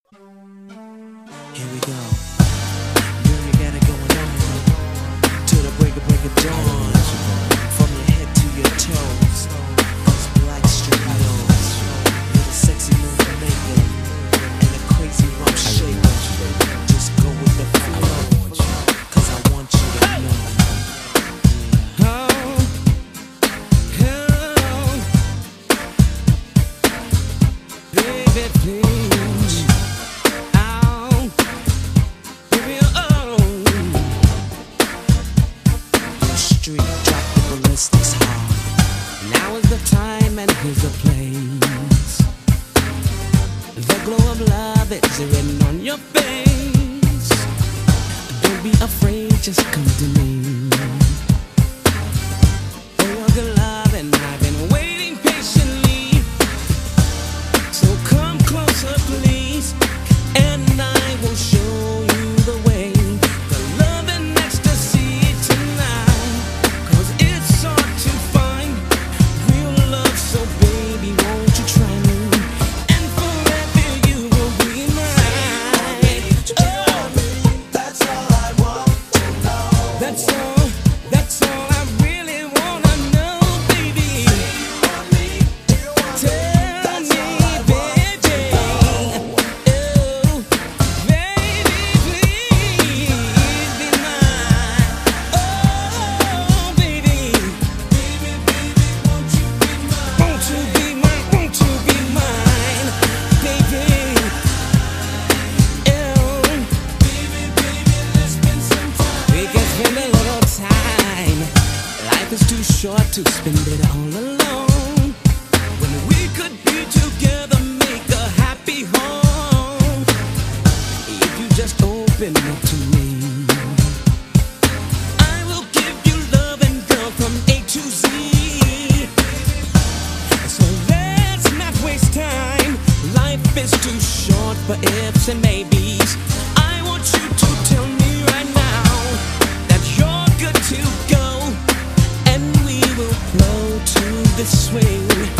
Here we go. Girl, you got it going on till the break of dawn. From your head to your toes, those black strip nose, with a sexy move maker and a crazy rump shaker. Just go with the flow, 'cause I want you to know. Baby, please. Oh, baby, oh. Street, drop the ballistics hard. Now is the time and here's the place. The glow of love is written on your face. Don't be afraid, just come to me. For your good love and I've been waiting patiently. So come closer, please, and I will show you the way. The love and ecstasy tonight, 'cause it's hard to find real love. So baby, won't you try me? And forever you will be mine. Oh, That's all I want to know. that's all I really wanna know, baby. Tell me, baby. Oh, baby, please be mine. Oh, baby. Won't you be mine? Won't you be mine? Won't you be mine, baby? Let's spend some time. We can spend a little time. Life is too short to spend it all alone. When we could be together, make a happy home. If you just open up to me, I will give you love and girl from A to Z. So let's not waste time. Life is too short for ifs and maybes. I want you to tell me right now that you're good to go, and we will flow to this swing.